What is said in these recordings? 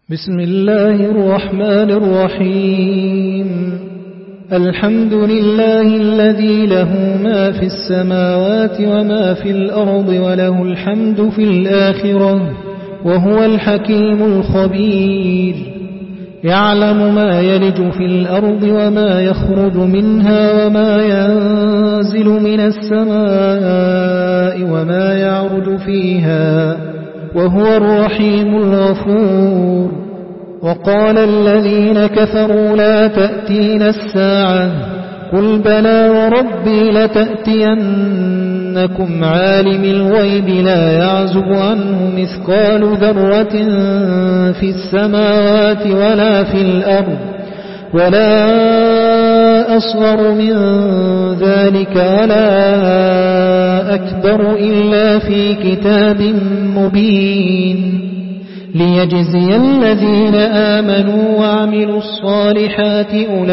بسم الله الرحمن الرحيم. الحمد لله الذي له ما في السماوات وما في الأرض وله الحمد في الآخرة وهو الحكيم الخبير. يعلم ما يلج في الأرض وما يخرج منها وما ينزل من السماء وما يعرج فيها وهو الرحيم الغفور. وقال الذين كفروا لا تأتينا الساعة قل بلى وربي لتأتينكم عالم الغيب لا يعزب عنه مثقال ذرة في السماوات ولا في الأرض ولا أصغر من ذلك ولا أكبر إلا في كتاب مبين ليجزي الذين آمنوا وعملوا الصالحات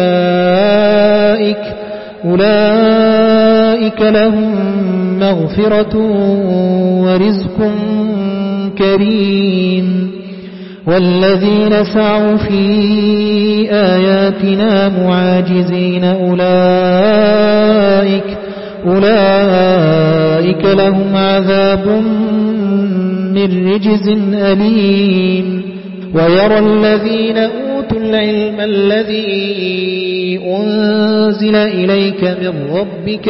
أولئك لهم مغفرة ورزق كريم. والذين سعوا في آياتنا معاجزين أولئك لهم عذاب من رجز أليم. ويرى الذين أوتوا العلم الذي أنزل إليك من ربك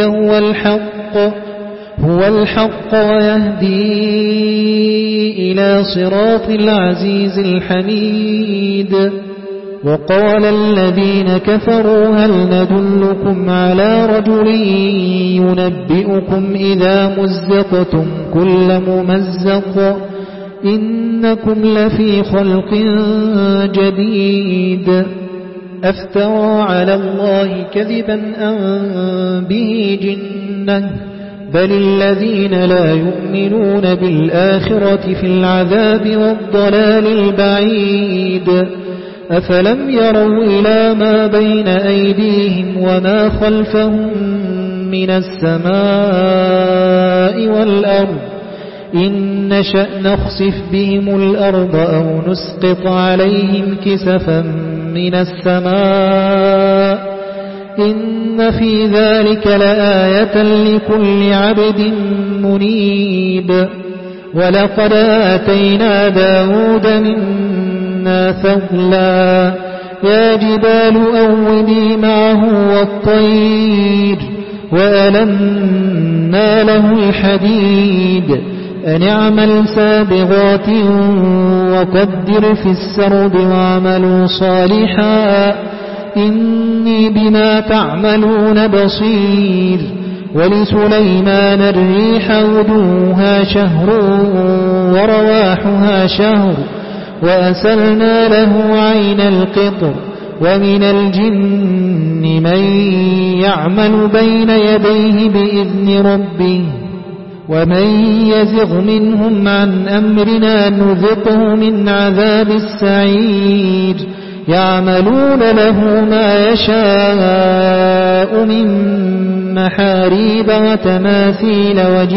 هو الحق ويهدي إلى صراط العزيز الحميد. وقال الذين كفروا هل ندلكم على رجل ينبئكم إذا مزقتم كل ممزق إنكم لفي خلق جديد. أفترى على الله كذبا أم به جنة بل الذين لا يؤمنون بالآخرة في العذاب والضلال البعيد. أفلم يروا إلى ما بين أيديهم وما خلفهم من السماء والأرض إن نشأ نخسف بهم الأرض أو نسقط عليهم كسفا من السماء إن في ذلك لآية لكل عبد منيب. ولقد آتينا داود منا فضلا يا جبال أوبي معه والطير وألنا له الحديد أن اعمل سابغات وقدر في السرد واعملوا صالحا إني بما تعملون بصير. ولسليمان الريح غدوها شهر ورواحها شهر وأسلنا له عين القطر. ومن الجن من يعمل بين يديه بإذن ربه ومن يزغ منهم عن أمرنا نذقه من عذاب السعير. يعملون له ما يشاء من محاريب وتماثيل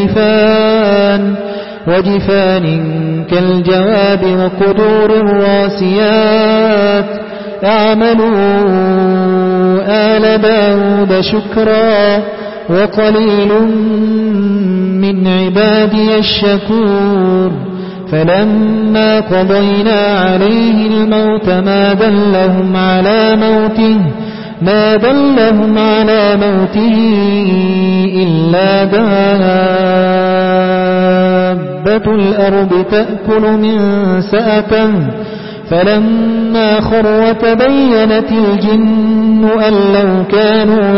وجفان كالجواب وقدور الراسيات. اعملوا آل داود شكرا وقليل من عبادي الشكور. فلما قضينا عليه الموت ما دلهم على موته إلا دابة الأرض تأكل من سأته. فلما خر تبينت الجن أن لو كانوا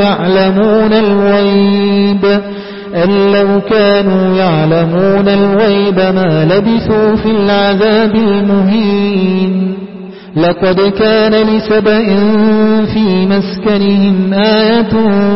يعلمون الغيب ما لبثوا في العذاب المهين. لقد كان لسبأ في مسكنهم آية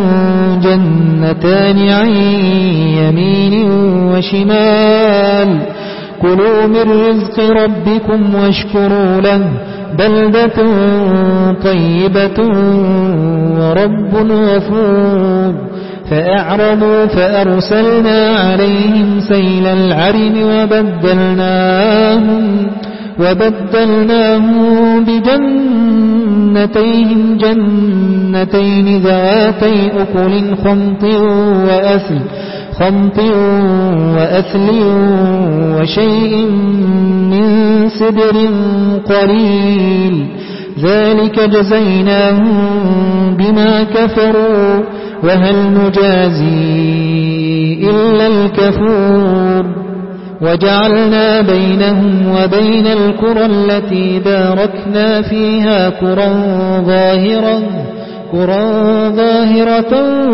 جنتان عن يمين وشمال كلوا من رزق ربكم واشكروا له بلدة طيبة ورب غفور. فأعرضوا فأرسلنا عليهم سيل العرم وبدلناهم بجنتيهم جنتين ذواتي أكل خمط وأثل وشيء من سدر قليل ذلك جزيناهم بما كفروا وهل نجازي إلا الكفور وجعلنا بينهم وبين القرى التي باركنا فيها قرى ظاهرة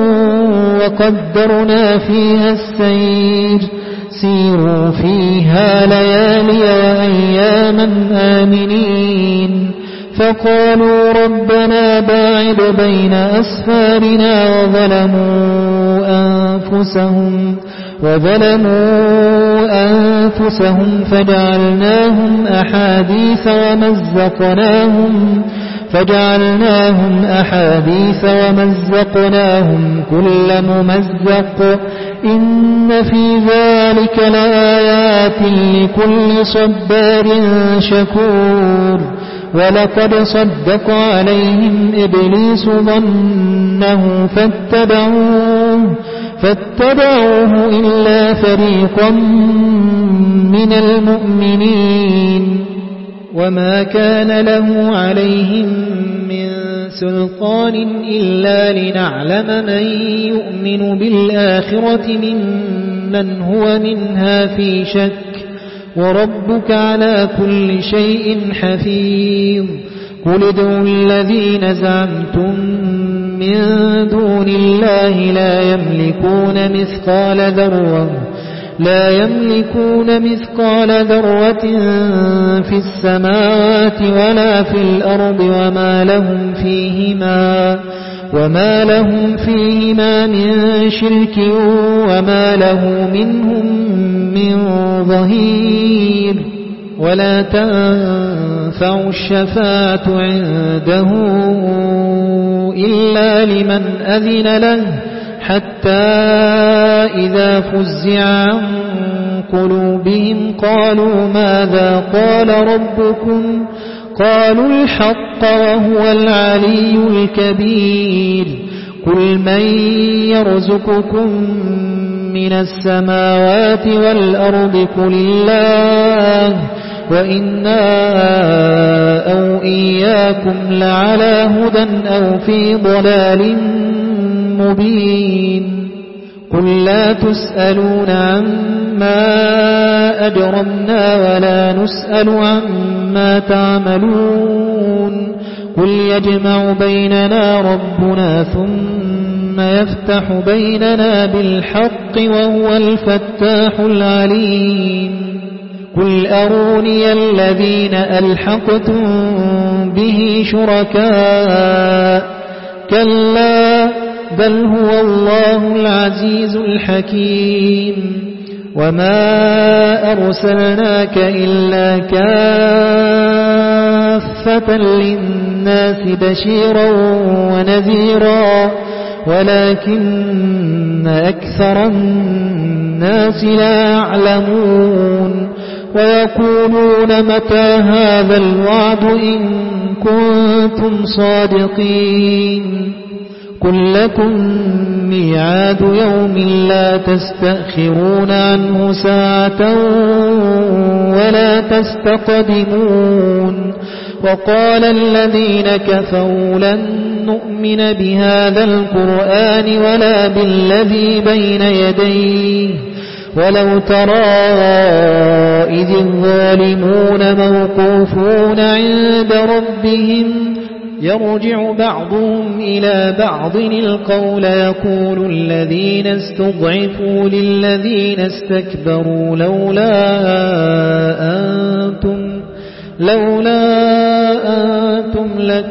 وقدرنا فيها السير سيروا فيها ليالي وأياما آمنين فقالوا ربنا باعد بين أسفارنا وظلموا أنفسهم فجعلناهم أحاديث ومزقناهم كل ممزق إن في ذلك لآيات لكل صبار شكور ولقد صدق عليهم إبليس ظنه فاتبعوه إلا فريقا من المؤمنين وما كان له عليهم من سلطان إلا لنعلم من يؤمن بالآخرة ممن هو منها في شك وربك على كل شيء حفيظ قل ادعوا الذين زعمتم من دون الله لا يملكون مثقال ذرة في السماوات ولا في الأرض وما لهم فيهما من شرك وما له منهم من ظهير ولا تنفع الشفاعة عنده إلا لمن أذن له حتى إذا فزع عن قلوبهم قالوا ماذا قال ربكم قالوا الحق وهو العلي الكبير قل من يرزقكم من السماوات والأرض قل الله وإنا أو إياكم لعلى هدى أو في ضلال مبين قل لا تسألون عما أجرمنا ولا نسأل عما تعملون قل يجمع بيننا ربنا ثم يفتح بيننا بالحق وهو الفتاح العليم قل أروني الذين ألحقتم به شركاء كلا بل هو الله العزيز الحكيم وما أرسلناك إلا كافة للناس بشيرا ونذيرا ولكن أكثر الناس لا يعلمون ويقولون متى هذا الوعد إن كنتم صادقين قل لكم ميعاد يوم لا تستأخرون عنه ساعة ولا تستقدمون وقال الذين كفروا لن نؤمن بهذا القرآن ولا بالذي بين يديه ولو ترى إذ الظالمون موقوفون عند ربهم يرجع بعضهم إلى بعض القول يقول الذين استضعفوا للذين استكبروا لولا أنتم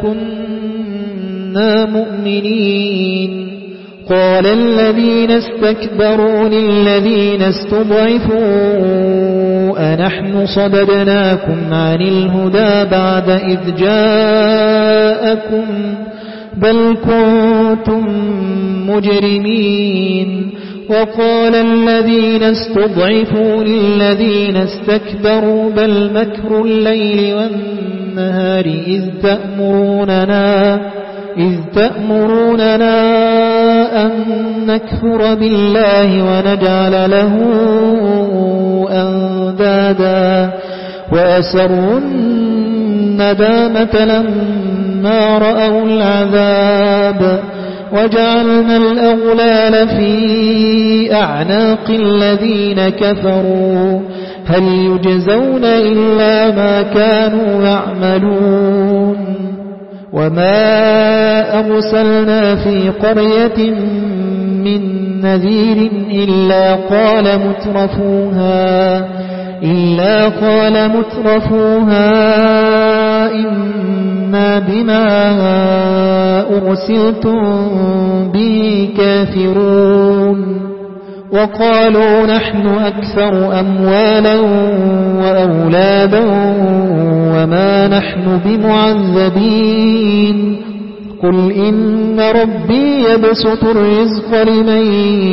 لكنا مؤمنين قال الذين استكبروا للذين استضعفوا أنحن صددناكم عن الهدى بعد إذ جاءكم بل كنتم مجرمين وقال الذين استضعفوا للذين استكبروا بل مكر الليل والنهار إذ تأمروننا أن نكفر بالله ونجعل له أندادا وأسروا الندامة لما رأوا العذاب وجعلنا الأغلال في أعناق الذين كفروا هل يجزون إلا ما كانوا يعملون وما أرسلنا في قرية من نذير إلا قال مترفوها إنا بما أرسلتم به كافرون وقالوا نحن أكثر أموالا وأولادا وما نحن بمعذبين قل إن ربي يبسط الرزق لمن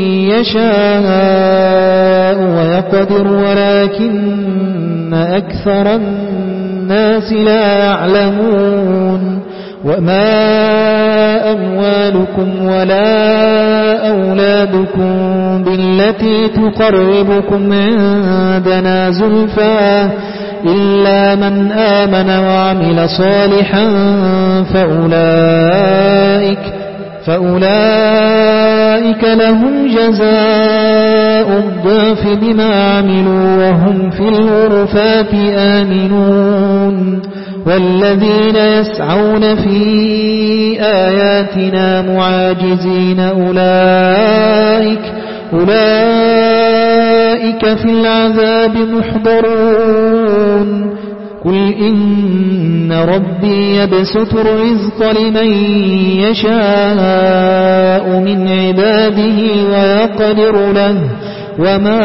يشاء ويقدر ولكن أكثر الناس لا يعلمون وما أموالكم ولا أولادكم بالتي تقربكم عندنا زلفى إلا من آمن وعمل صالحا فأولئك لهم جزاء الضعف بما عملوا وهم في الغرفات آمنون والذين يسعون في آياتنا معاجزين أولئك في العذاب محضرون قل إن ربي يبسط الرزق لمن يشاء من عباده ويقدر له وما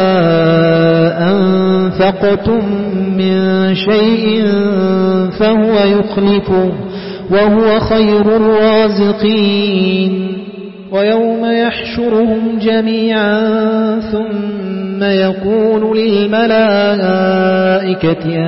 أنفقتم من شيء فهو يخلفه وهو خير الرازقين ويوم يحشرهم جميعا ثم يقول للملائكة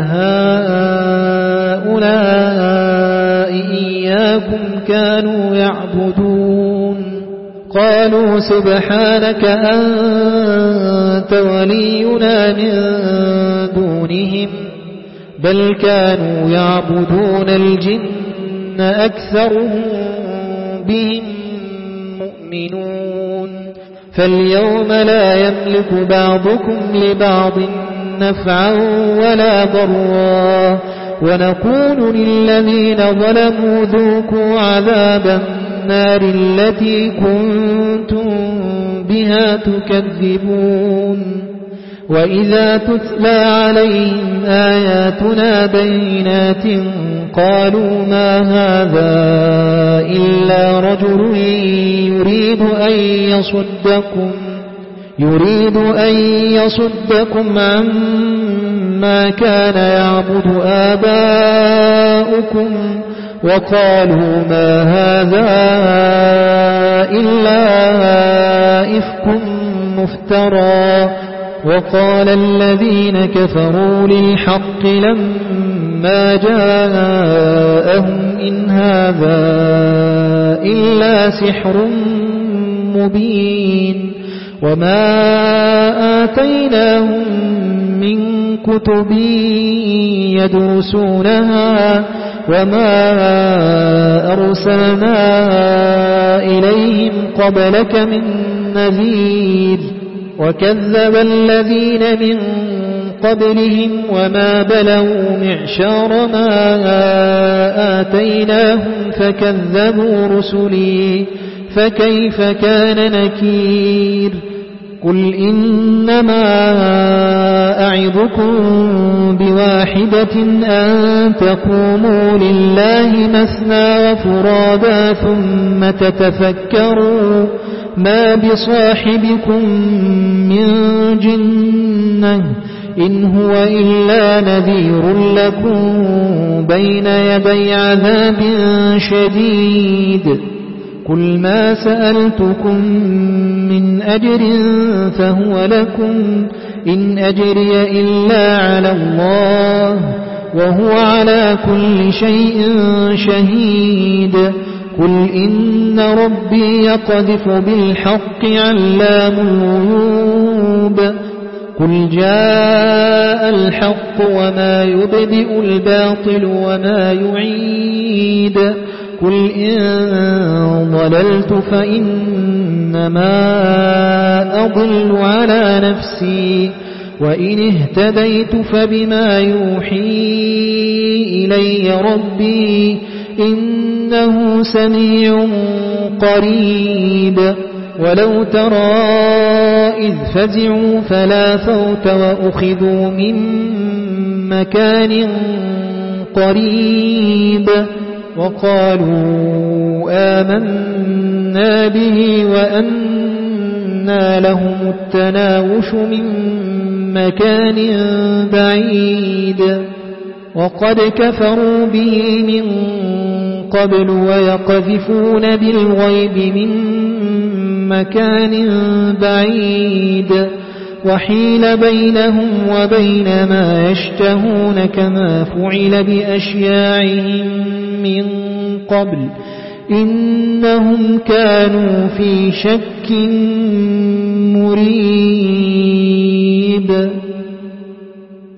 هؤلاء إياكم كانوا يعبدون قالوا سبحانك أنت ولينا من دونهم بل كانوا يعبدون الجن أكثرهم بهم مؤمنون فاليوم لا يملك بعضكم لبعض نفعا ولا ضرا ونقول للذين ظلموا ذوقوا عذاب النار التي كنتم بها تكذبون وإذا تتلى عليهم آياتنا بينات قالوا ما هذا إلا رجل يريد أن يصدكم عما كان يعبد آباؤكم وقالوا ما هذا إلا إفك مفترى وقال الذين كفروا للحق لما جاءهم إن هذا إلا سحر مبين وما آتيناهم من كتب يدرسونها وما أرسلنا إليهم قبلك من نذير وكذب الذين من قبلهم وما بلغوا معشار ما آتيناهم فكذبوا رسلي فكيف كان نكير قل إنما أعظكم بواحدة أن تقوموا لله مثنى وفرادا ثم تتفكروا ما بصاحبكم من جنة إن هو إلا نذير لكم بين يدي عذاب شديد قل ما سألتكم من أجر فهو لكم إن أجري إلا على الله وهو على كل شيء شهيد قل إن ربي يقذف بالحق علام الغيوب قل جاء الحق وما يبدئ الباطل وما يعيد قل إن ضللت فإنما أضل على نفسي وإن اهتديت فبما يوحي إلي ربي إنه سميع قريب ولو ترى إذ فزعوا فلا فوت وأخذوا من مكان قريب وقالوا آمنا به وأنى لهم التناوش من مكان بعيد وقد كفروا به من قبل ويقذفون بالغيب من مكان بعيد وحيل بينهم وبين ما يشتهون كما فعل بأشياعهم من قبل إنهم كانوا في شك مريب